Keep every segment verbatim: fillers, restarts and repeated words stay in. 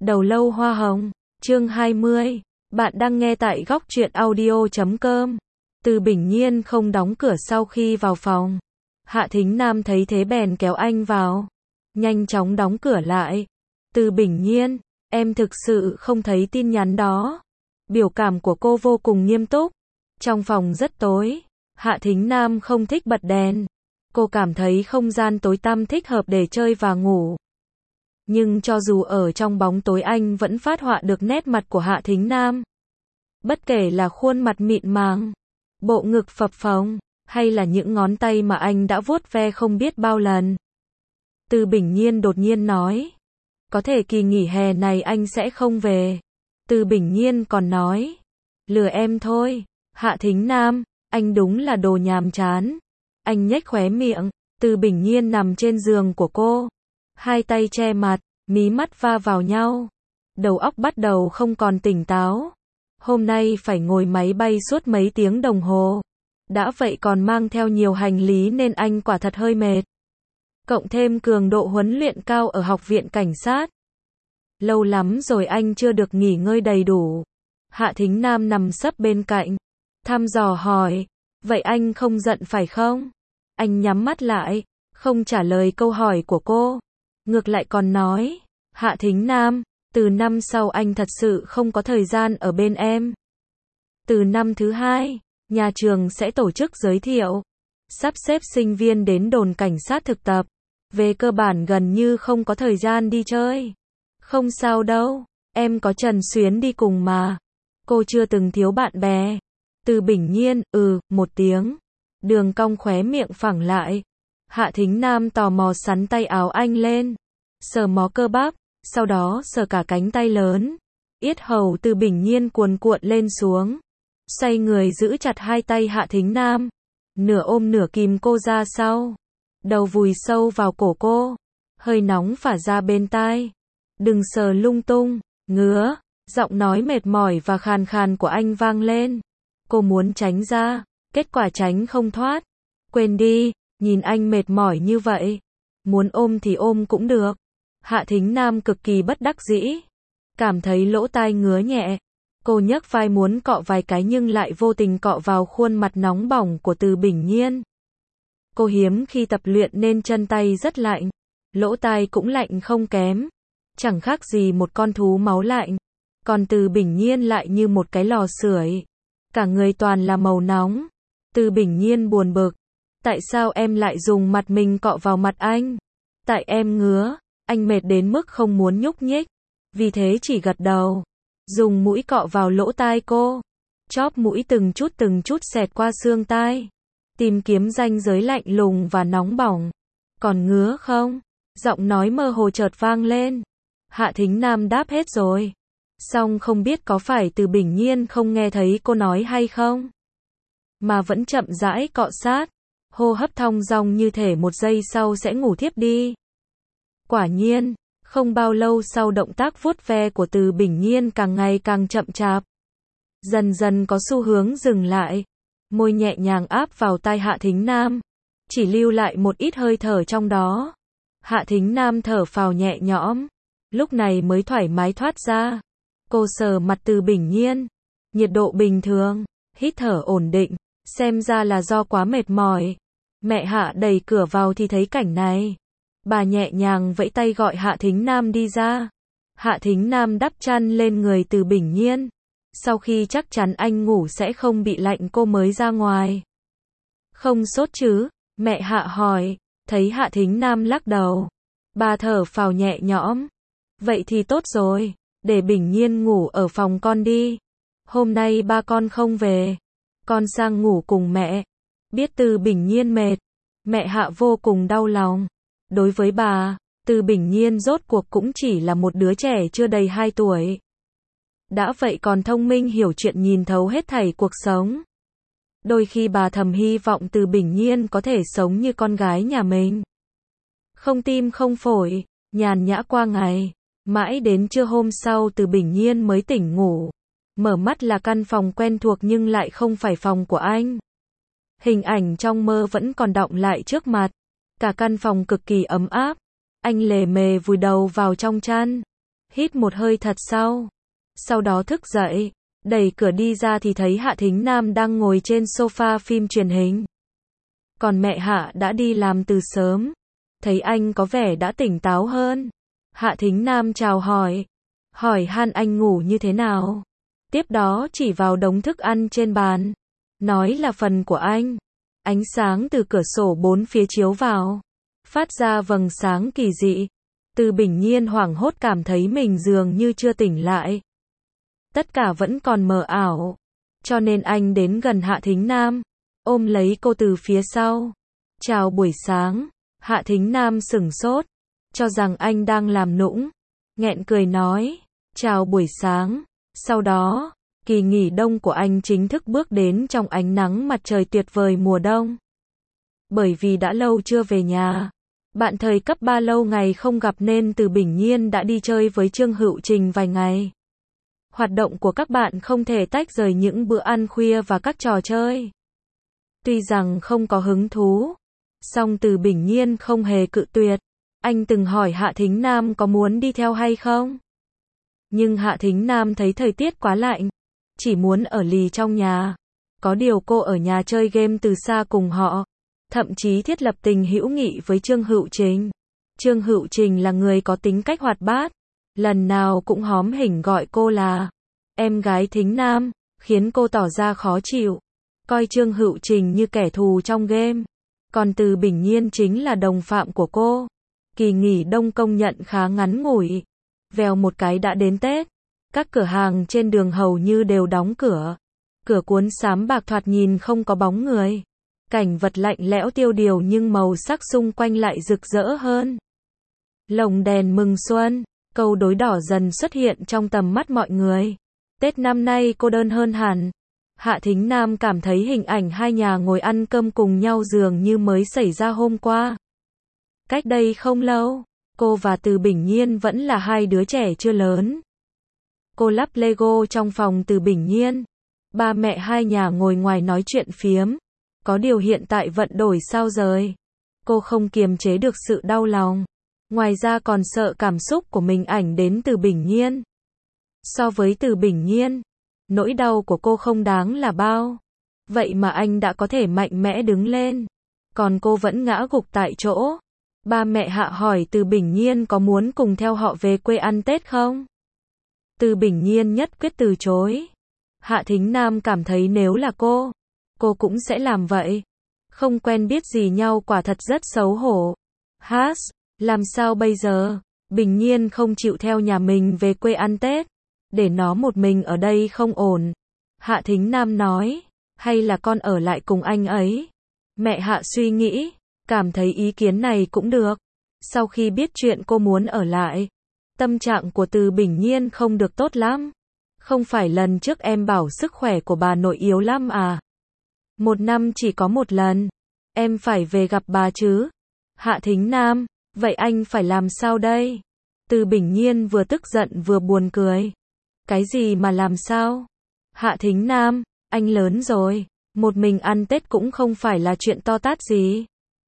Đầu lâu hoa hồng, chương hai mươi. Bạn đang nghe tại góc truyện audio chấm com. Từ Bình Nhiên không đóng cửa sau khi vào phòng. Hạ Thính Nam thấy thế bèn kéo anh vào. Nhanh chóng đóng cửa lại. Từ Bình Nhiên, em thực sự không thấy tin nhắn đó. Biểu cảm của cô vô cùng nghiêm túc. Trong phòng rất tối. Hạ Thính Nam không thích bật đèn. Cô cảm thấy không gian tối tăm thích hợp để chơi và ngủ. Nhưng cho dù ở trong bóng tối anh vẫn phát họa được nét mặt của Hạ Thính Nam. Bất kể là khuôn mặt mịn màng, bộ ngực phập phồng, hay là những ngón tay mà anh đã vuốt ve không biết bao lần. Từ Bình Nhiên đột nhiên nói, có thể kỳ nghỉ hè này anh sẽ không về. Từ Bình Nhiên còn nói, lừa em thôi. Hạ Thính Nam, anh đúng là đồ nhàm chán. Anh nhếch khóe miệng. Từ Bình Nhiên nằm trên giường của cô, hai tay che mặt, mí mắt va vào nhau. Đầu óc bắt đầu không còn tỉnh táo. Hôm nay phải ngồi máy bay suốt mấy tiếng đồng hồ. Đã vậy còn mang theo nhiều hành lý nên anh quả thật hơi mệt. Cộng thêm cường độ huấn luyện cao ở học viện cảnh sát. Lâu lắm rồi anh chưa được nghỉ ngơi đầy đủ. Hạ Thính Nam nằm sấp bên cạnh, thăm dò hỏi, vậy anh không giận phải không? Anh nhắm mắt lại, không trả lời câu hỏi của cô. Ngược lại còn nói, Hạ Thính Nam, từ năm sau anh thật sự không có thời gian ở bên em. Từ năm thứ hai, nhà trường sẽ tổ chức giới thiệu, sắp xếp sinh viên đến đồn cảnh sát thực tập. Về cơ bản gần như không có thời gian đi chơi. Không sao đâu, em có Trần Xuyến đi cùng mà. Cô chưa từng thiếu bạn bè. Từ Bình Nhiên, ừ, một tiếng. Đường cong khóe miệng phẳng lại. Hạ Thính Nam tò mò sắn tay áo anh lên. Sờ mó cơ bắp, sau đó sờ cả cánh tay lớn. Yết hầu Từ Bình Nhiên cuồn cuộn lên xuống. Xoay người giữ chặt hai tay Hạ Thính Nam. Nửa ôm nửa kìm cô ra sau. Đầu vùi sâu vào cổ cô. Hơi nóng phả ra bên tai. Đừng sờ lung tung, ngứa. Giọng nói mệt mỏi và khàn khàn của anh vang lên. Cô muốn tránh ra, kết quả tránh không thoát. Quên đi, nhìn anh mệt mỏi như vậy. Muốn ôm thì ôm cũng được. Hạ Thính Nam cực kỳ bất đắc dĩ. Cảm thấy lỗ tai ngứa nhẹ. Cô nhấc vai muốn cọ vài cái nhưng lại vô tình cọ vào khuôn mặt nóng bỏng của Từ Bình Nhiên. Cô hiếm khi tập luyện nên chân tay rất lạnh. Lỗ tai cũng lạnh không kém. Chẳng khác gì một con thú máu lạnh. Còn Từ Bình Nhiên lại như một cái lò sưởi. Cả người toàn là màu nóng. Từ Bình Nhiên buồn bực. Tại sao em lại dùng mặt mình cọ vào mặt anh? Tại em ngứa. Anh mệt đến mức không muốn nhúc nhích. Vì thế chỉ gật đầu. Dùng mũi cọ vào lỗ tai cô. Chóp mũi từng chút từng chút xẹt qua xương tai. Tìm kiếm ranh giới lạnh lùng và nóng bỏng. Còn ngứa không? Giọng nói mơ hồ chợt vang lên. Hạ Thính Nam đáp hết rồi. Song không biết có phải Từ Bình Nhiên không nghe thấy cô nói hay không. Mà vẫn chậm rãi cọ sát. Hô hấp thong dong như thể một giây sau sẽ ngủ thiếp đi. Quả nhiên, không bao lâu sau động tác vuốt ve của Từ Bình Nhiên càng ngày càng chậm chạp. Dần dần có xu hướng dừng lại. Môi nhẹ nhàng áp vào tai Hạ Thính Nam. Chỉ lưu lại một ít hơi thở trong đó. Hạ Thính Nam thở phào nhẹ nhõm. Lúc này mới thoải mái thoát ra. Cô sờ mặt Từ Bình Nhiên. Nhiệt độ bình thường. Hít thở ổn định. Xem ra là do quá mệt mỏi. Mẹ Hạ đẩy cửa vào thì thấy cảnh này. Bà nhẹ nhàng vẫy tay gọi Hạ Thính Nam đi ra. Hạ Thính Nam đắp chăn lên người Từ Bình Nhiên. Sau khi chắc chắn anh ngủ sẽ không bị lạnh cô mới ra ngoài. Không sốt chứ? Mẹ Hạ hỏi. Thấy Hạ Thính Nam lắc đầu. Bà thở phào nhẹ nhõm. Vậy thì tốt rồi. Để Bình Nhiên ngủ ở phòng con đi. Hôm nay ba con không về. Con sang ngủ cùng mẹ. Biết Từ Bình Nhiên mệt. Mẹ Hạ vô cùng đau lòng. Đối với bà, Từ Bình Nhiên rốt cuộc cũng chỉ là một đứa trẻ chưa đầy hai tuổi. Đã vậy còn thông minh hiểu chuyện nhìn thấu hết thảy cuộc sống. Đôi khi bà thầm hy vọng Từ Bình Nhiên có thể sống như con gái nhà mình. Không tim không phổi, nhàn nhã qua ngày. Mãi đến trưa hôm sau Từ Bình Nhiên mới tỉnh ngủ. Mở mắt là căn phòng quen thuộc nhưng lại không phải phòng của anh. Hình ảnh trong mơ vẫn còn đọng lại trước mặt. Cả căn phòng cực kỳ ấm áp. Anh lề mề vùi đầu vào trong chăn. hít một hơi thật sâu. Sau đó thức dậy, đẩy cửa đi ra thì thấy Hạ Thính Nam đang ngồi trên sofa phim truyền hình. Còn mẹ Hạ đã đi làm từ sớm. Thấy anh có vẻ đã tỉnh táo hơn. Hạ Thính Nam chào hỏi. Hỏi han anh ngủ như thế nào. Tiếp đó chỉ vào đống thức ăn trên bàn. Nói là phần của anh. Ánh sáng từ cửa sổ bốn phía chiếu vào. Phát ra vầng sáng kỳ dị. Từ Bình Nhiên hoảng hốt cảm thấy mình dường như chưa tỉnh lại. Tất cả vẫn còn mờ ảo. Cho nên anh đến gần Hạ Thính Nam. Ôm lấy cô từ phía sau. Chào buổi sáng. Hạ Thính Nam sửng sốt. Cho rằng anh đang làm nũng. Nghẹn cười nói. Chào buổi sáng. Sau đó, kỳ nghỉ đông của anh chính thức bước đến trong ánh nắng mặt trời tuyệt vời mùa đông. Bởi vì đã lâu chưa về nhà. Bạn thời cấp ba lâu ngày không gặp nên Từ Bình Nhiên đã đi chơi với Trương Hữu Trình vài ngày. Hoạt động của các bạn không thể tách rời những bữa ăn khuya và các trò chơi. Tuy rằng không có hứng thú, song Từ Bình Nhiên không hề cự tuyệt. Anh từng hỏi Hạ Thính Nam có muốn đi theo hay không. Nhưng Hạ Thính Nam thấy thời tiết quá lạnh, chỉ muốn ở lì trong nhà. Có điều cô ở nhà chơi game từ xa cùng họ, thậm chí thiết lập tình hữu nghị với Trương Hữu Trình. Trương Hữu Trình là người có tính cách hoạt bát, lần nào cũng hóm hỉnh gọi cô là em gái Thính Nam, khiến cô tỏ ra khó chịu, coi Trương Hữu Trình như kẻ thù trong game. Còn Từ Bình Nhiên chính là đồng phạm của cô. Kỳ nghỉ đông công nhận khá ngắn ngủi. Vèo một cái đã đến Tết. Các cửa hàng trên đường hầu như đều đóng cửa. Cửa cuốn xám bạc thoạt nhìn không có bóng người. Cảnh vật lạnh lẽo tiêu điều nhưng màu sắc xung quanh lại rực rỡ hơn. Lồng đèn mừng xuân, câu đối đỏ dần xuất hiện trong tầm mắt mọi người. Tết năm nay cô đơn hơn hẳn. Hạ Thính Nam cảm thấy hình ảnh hai nhà ngồi ăn cơm cùng nhau dường như mới xảy ra hôm qua. Cách đây không lâu, cô và Từ Bình Nhiên vẫn là hai đứa trẻ chưa lớn. Cô lắp Lego trong phòng Từ Bình Nhiên. Ba mẹ hai nhà ngồi ngoài nói chuyện phiếm. Có điều hiện tại vận đổi sao rời. Cô không kiềm chế được sự đau lòng. Ngoài ra còn sợ cảm xúc của mình ảnh đến Từ Bình Nhiên. So với Từ Bình Nhiên, nỗi đau của cô không đáng là bao. Vậy mà anh đã có thể mạnh mẽ đứng lên. Còn cô vẫn ngã gục tại chỗ. Ba mẹ Hạ hỏi Từ Bình Nhiên có muốn cùng theo họ về quê ăn Tết không? Từ Bình Nhiên nhất quyết từ chối. Hạ Thính Nam cảm thấy nếu là cô, cô cũng sẽ làm vậy. Không quen biết gì nhau quả thật rất xấu hổ. Hát, làm sao bây giờ? Bình Nhiên không chịu theo nhà mình về quê ăn Tết. Để nó một mình ở đây không ổn. Hạ Thính Nam nói, hay là con ở lại cùng anh ấy? Mẹ Hạ suy nghĩ, cảm thấy ý kiến này cũng được. Sau khi biết chuyện cô muốn ở lại, tâm trạng của Từ Bình Nhiên không được tốt lắm. Không phải lần trước em bảo sức khỏe của bà nội yếu lắm à? Một năm chỉ có một lần. Em phải về gặp bà chứ? Hạ Thính Nam, vậy anh phải làm sao đây? Từ Bình Nhiên vừa tức giận vừa buồn cười. Cái gì mà làm sao? Hạ Thính Nam, anh lớn rồi. Một mình ăn Tết cũng không phải là chuyện to tát gì.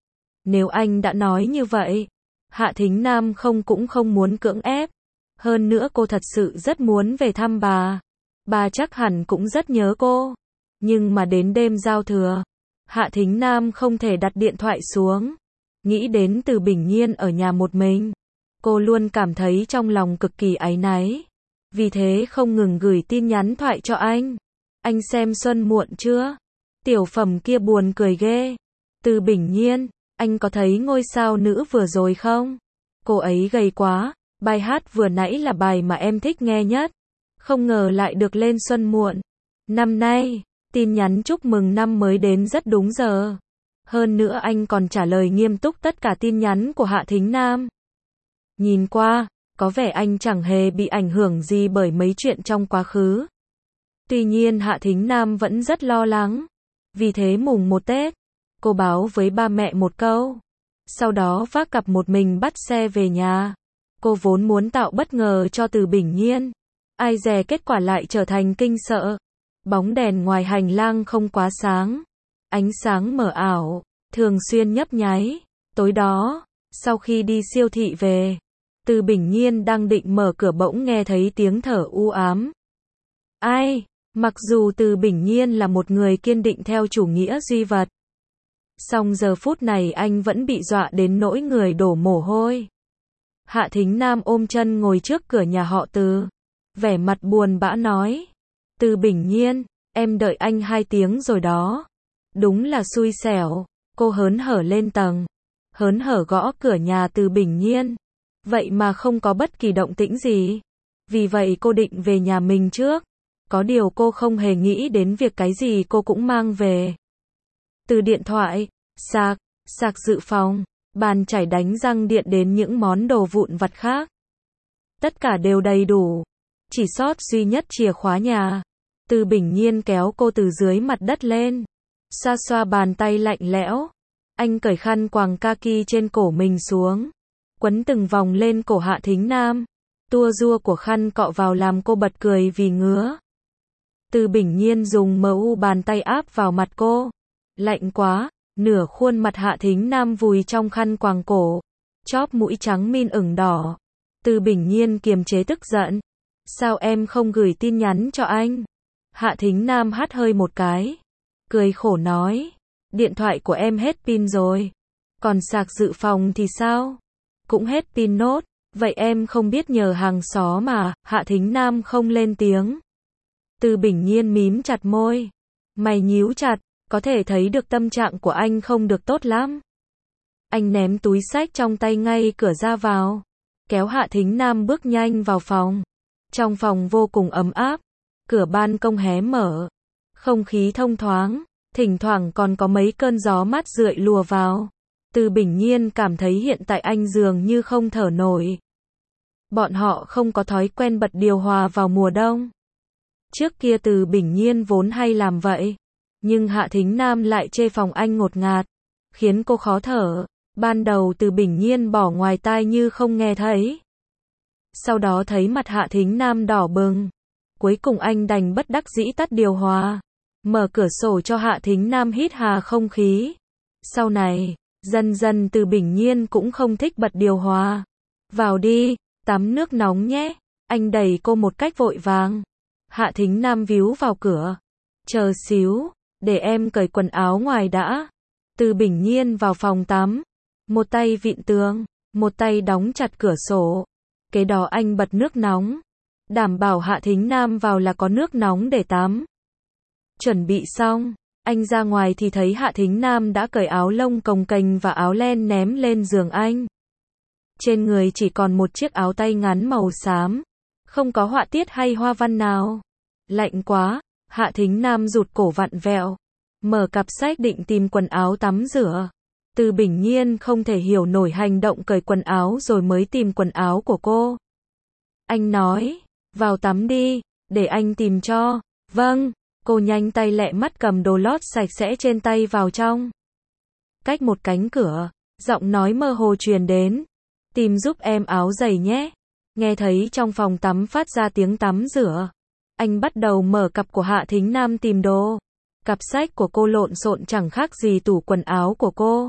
Nếu anh đã nói như vậy, Hạ Thính Nam không cũng không muốn cưỡng ép. Hơn nữa cô thật sự rất muốn về thăm bà. Bà chắc hẳn cũng rất nhớ cô. Nhưng mà đến đêm giao thừa, Hạ Thính Nam không thể đặt điện thoại xuống. Nghĩ đến Từ Bình Nhiên ở nhà một mình. Cô luôn cảm thấy trong lòng cực kỳ áy náy. Vì thế không ngừng gửi tin nhắn thoại cho anh. Anh xem Xuân muộn chưa? Tiểu phẩm kia buồn cười ghê. Từ Bình Nhiên, anh có thấy ngôi sao nữ vừa rồi không? Cô ấy gầy quá. Bài hát vừa nãy là bài mà em thích nghe nhất. Không ngờ lại được lên Xuân muộn. Năm nay, tin nhắn chúc mừng năm mới đến rất đúng giờ. Hơn nữa anh còn trả lời nghiêm túc tất cả tin nhắn của Hạ Thính Nam. Nhìn qua, có vẻ anh chẳng hề bị ảnh hưởng gì bởi mấy chuyện trong quá khứ. Tuy nhiên Hạ Thính Nam vẫn rất lo lắng. Vì thế mùng một Tết, cô báo với ba mẹ một câu. Sau đó vác cặp một mình bắt xe về nhà. Cô vốn muốn tạo bất ngờ cho Từ Bình Nhiên. Ai dè kết quả lại trở thành kinh sợ. Bóng đèn ngoài hành lang không quá sáng. Ánh sáng mờ ảo, thường xuyên nhấp nháy. Tối đó, sau khi đi siêu thị về, Từ Bình Nhiên đang định mở cửa bỗng nghe thấy tiếng thở u ám. Ai? Mặc dù Từ Bình Nhiên là một người kiên định theo chủ nghĩa duy vật, song giờ phút này anh vẫn bị dọa đến nỗi người đổ mồ hôi. Hạ Thính Nam ôm chân ngồi trước cửa nhà họ Từ, vẻ mặt buồn bã nói. Từ Bình Nhiên, em đợi anh hai tiếng rồi đó. Đúng là xui xẻo. Cô hớn hở lên tầng, hớn hở gõ cửa nhà Từ Bình Nhiên. Vậy mà không có bất kỳ động tĩnh gì. Vì vậy cô định về nhà mình trước. Có điều cô không hề nghĩ đến việc cái gì cô cũng mang về. Từ điện thoại, sạc, sạc dự phòng, bàn chải đánh răng điện đến những món đồ vụn vặt khác. Tất cả đều đầy đủ. Chỉ sót duy nhất chìa khóa nhà. Từ Bình Nhiên kéo cô từ dưới mặt đất lên. Xoa xoa bàn tay lạnh lẽo. Anh cởi khăn quàng kaki trên cổ mình xuống. Quấn từng vòng lên cổ Hạ Thính Nam. Tua rua của khăn cọ vào làm cô bật cười vì ngứa. Từ Bình Nhiên dùng mờ u bàn tay áp vào mặt cô. Lạnh quá, nửa khuôn mặt Hạ Thính Nam vùi trong khăn quàng cổ. Chóp mũi trắng min ửng đỏ. Từ Bình Nhiên kiềm chế tức giận. Sao em không gửi tin nhắn cho anh? Hạ Thính Nam hắt hơi một cái. Cười khổ nói. Điện thoại của em hết pin rồi. Còn sạc dự phòng thì sao? Cũng hết pin nốt. Vậy em không biết nhờ hàng xóm mà. Hạ Thính Nam không lên tiếng. Từ Bình Nhiên mím chặt môi. Mày nhíu chặt. Có thể thấy được tâm trạng của anh không được tốt lắm. Anh ném túi xách trong tay ngay cửa ra vào. Kéo Hạ Thính Nam bước nhanh vào phòng. Trong phòng vô cùng ấm áp. Cửa ban công hé mở. Không khí thông thoáng. Thỉnh thoảng còn có mấy cơn gió mát rượi lùa vào. Từ Bình Nhiên cảm thấy hiện tại anh dường như không thở nổi. Bọn họ không có thói quen bật điều hòa vào mùa đông. Trước kia Từ Bình Nhiên vốn hay làm vậy. Nhưng Hạ Thính Nam lại chê phòng anh ngột ngạt. Khiến cô khó thở. Ban đầu Từ Bình Nhiên bỏ ngoài tai như không nghe thấy. Sau đó thấy mặt Hạ Thính Nam đỏ bừng. Cuối cùng anh đành bất đắc dĩ tắt điều hòa. Mở cửa sổ cho Hạ Thính Nam hít hà không khí. Sau này, dần dần Từ Bình Nhiên cũng không thích bật điều hòa. Vào đi, tắm nước nóng nhé. Anh đẩy cô một cách vội vàng. Hạ Thính Nam víu vào cửa. Chờ xíu, để em cởi quần áo ngoài đã. Từ Bình Nhiên vào phòng tắm. Một tay vịn tường, một tay đóng chặt cửa sổ. Kế đó anh bật nước nóng. Đảm bảo Hạ Thính Nam vào là có nước nóng để tắm. Chuẩn bị xong, anh ra ngoài thì thấy Hạ Thính Nam đã cởi áo lông cồng kềnh và áo len ném lên giường anh. Trên người chỉ còn một chiếc áo tay ngắn màu xám. Không có họa tiết hay hoa văn nào. Lạnh quá, Hạ Thính Nam rụt cổ vặn vẹo. Mở cặp sách định tìm quần áo tắm rửa. Từ Bình Nhiên không thể hiểu nổi hành động cởi quần áo rồi mới tìm quần áo của cô. Anh nói, vào tắm đi, để anh tìm cho. Vâng, cô nhanh tay lẹ mắt cầm đồ lót sạch sẽ trên tay vào trong. Cách một cánh cửa, giọng nói mơ hồ truyền đến. Tìm giúp em áo giày nhé. Nghe thấy trong phòng tắm phát ra tiếng tắm rửa. Anh bắt đầu mở cặp của Hạ Thính Nam tìm đồ. Cặp sách của cô lộn xộn chẳng khác gì tủ quần áo của cô.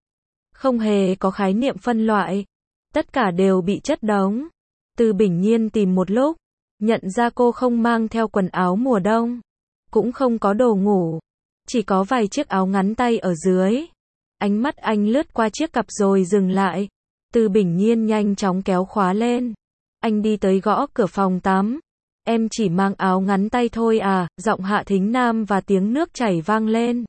Không hề có khái niệm phân loại. Tất cả đều bị chất đống. Từ Bình Nhiên tìm một lúc. Nhận ra cô không mang theo quần áo mùa đông. Cũng không có đồ ngủ. Chỉ có vài chiếc áo ngắn tay ở dưới. Ánh mắt anh lướt qua chiếc cặp rồi dừng lại. Từ Bình Nhiên nhanh chóng kéo khóa lên. Anh đi tới gõ cửa phòng tắm. Em chỉ mang áo ngắn tay thôi à, giọng Hạ Thính Nam và tiếng nước chảy vang lên.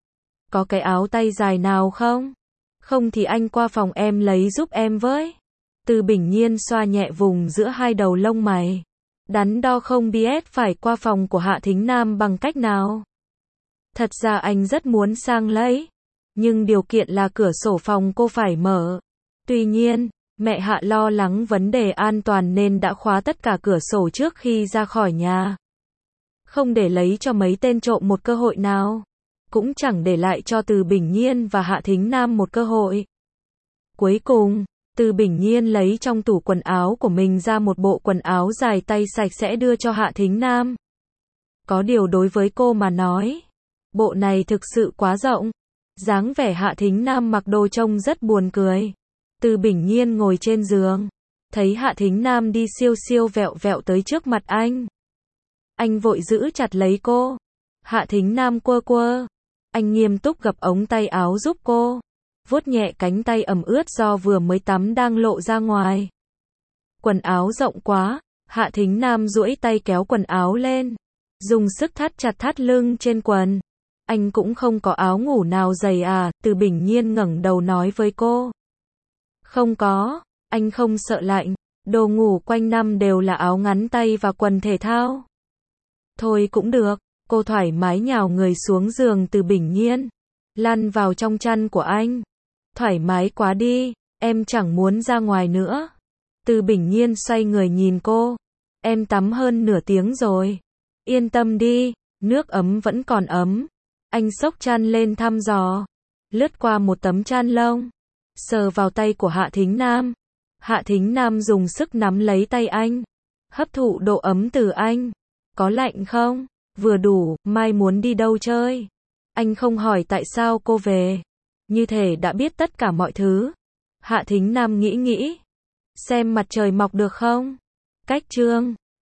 Có cái áo tay dài nào không? Không thì anh qua phòng em lấy giúp em với. Từ Bình Nhiên xoa nhẹ vùng giữa hai đầu lông mày. Đắn đo không biết phải qua phòng của Hạ Thính Nam bằng cách nào. Thật ra anh rất muốn sang lấy. Nhưng điều kiện là cửa sổ phòng cô phải mở. Tuy nhiên, mẹ Hạ lo lắng vấn đề an toàn nên đã khóa tất cả cửa sổ trước khi ra khỏi nhà. Không để lấy cho mấy tên trộm một cơ hội nào. Cũng chẳng để lại cho Từ Bình Nhiên và Hạ Thính Nam một cơ hội. Cuối cùng, Từ Bình Nhiên lấy trong tủ quần áo của mình ra một bộ quần áo dài tay sạch sẽ đưa cho Hạ Thính Nam. Có điều đối với cô mà nói, bộ này thực sự quá rộng. Dáng vẻ Hạ Thính Nam mặc đồ trông rất buồn cười. Từ Bình Nhiên ngồi trên giường, Thấy Hạ Thính Nam đi siêu siêu vẹo vẹo tới trước mặt anh. Anh vội giữ chặt lấy cô. Hạ Thính Nam quơ quơ. Anh nghiêm túc gập ống tay áo giúp cô. Vuốt nhẹ cánh tay ẩm ướt do vừa mới tắm đang lộ ra ngoài. Quần áo rộng quá. Hạ Thính Nam duỗi tay kéo quần áo lên. Dùng sức thắt chặt thắt lưng trên quần. Anh cũng không có áo ngủ nào dày à, Từ Bình Nhiên ngẩng đầu nói với cô. Không có, anh không sợ lạnh, đồ ngủ quanh năm đều là áo ngắn tay và quần thể thao. Thôi cũng được, cô thoải mái nhào người xuống giường Từ Bình Nhiên, lăn vào trong chăn của anh. Thoải mái quá đi, em chẳng muốn ra ngoài nữa. Từ Bình Nhiên xoay người nhìn cô. Em tắm hơn nửa tiếng rồi. Yên tâm đi, nước ấm vẫn còn ấm. Anh xốc chăn lên thăm dò, lướt qua một tấm chăn lông, sờ vào tay của Hạ Thính Nam. Hạ Thính Nam dùng sức nắm lấy tay anh, hấp thụ độ ấm từ anh. Có lạnh không? Vừa đủ, mai muốn đi đâu chơi? Anh không hỏi tại sao cô về, như thể đã biết tất cả mọi thứ. Hạ Thính Nam nghĩ nghĩ, xem mặt trời mọc được không? Cách chương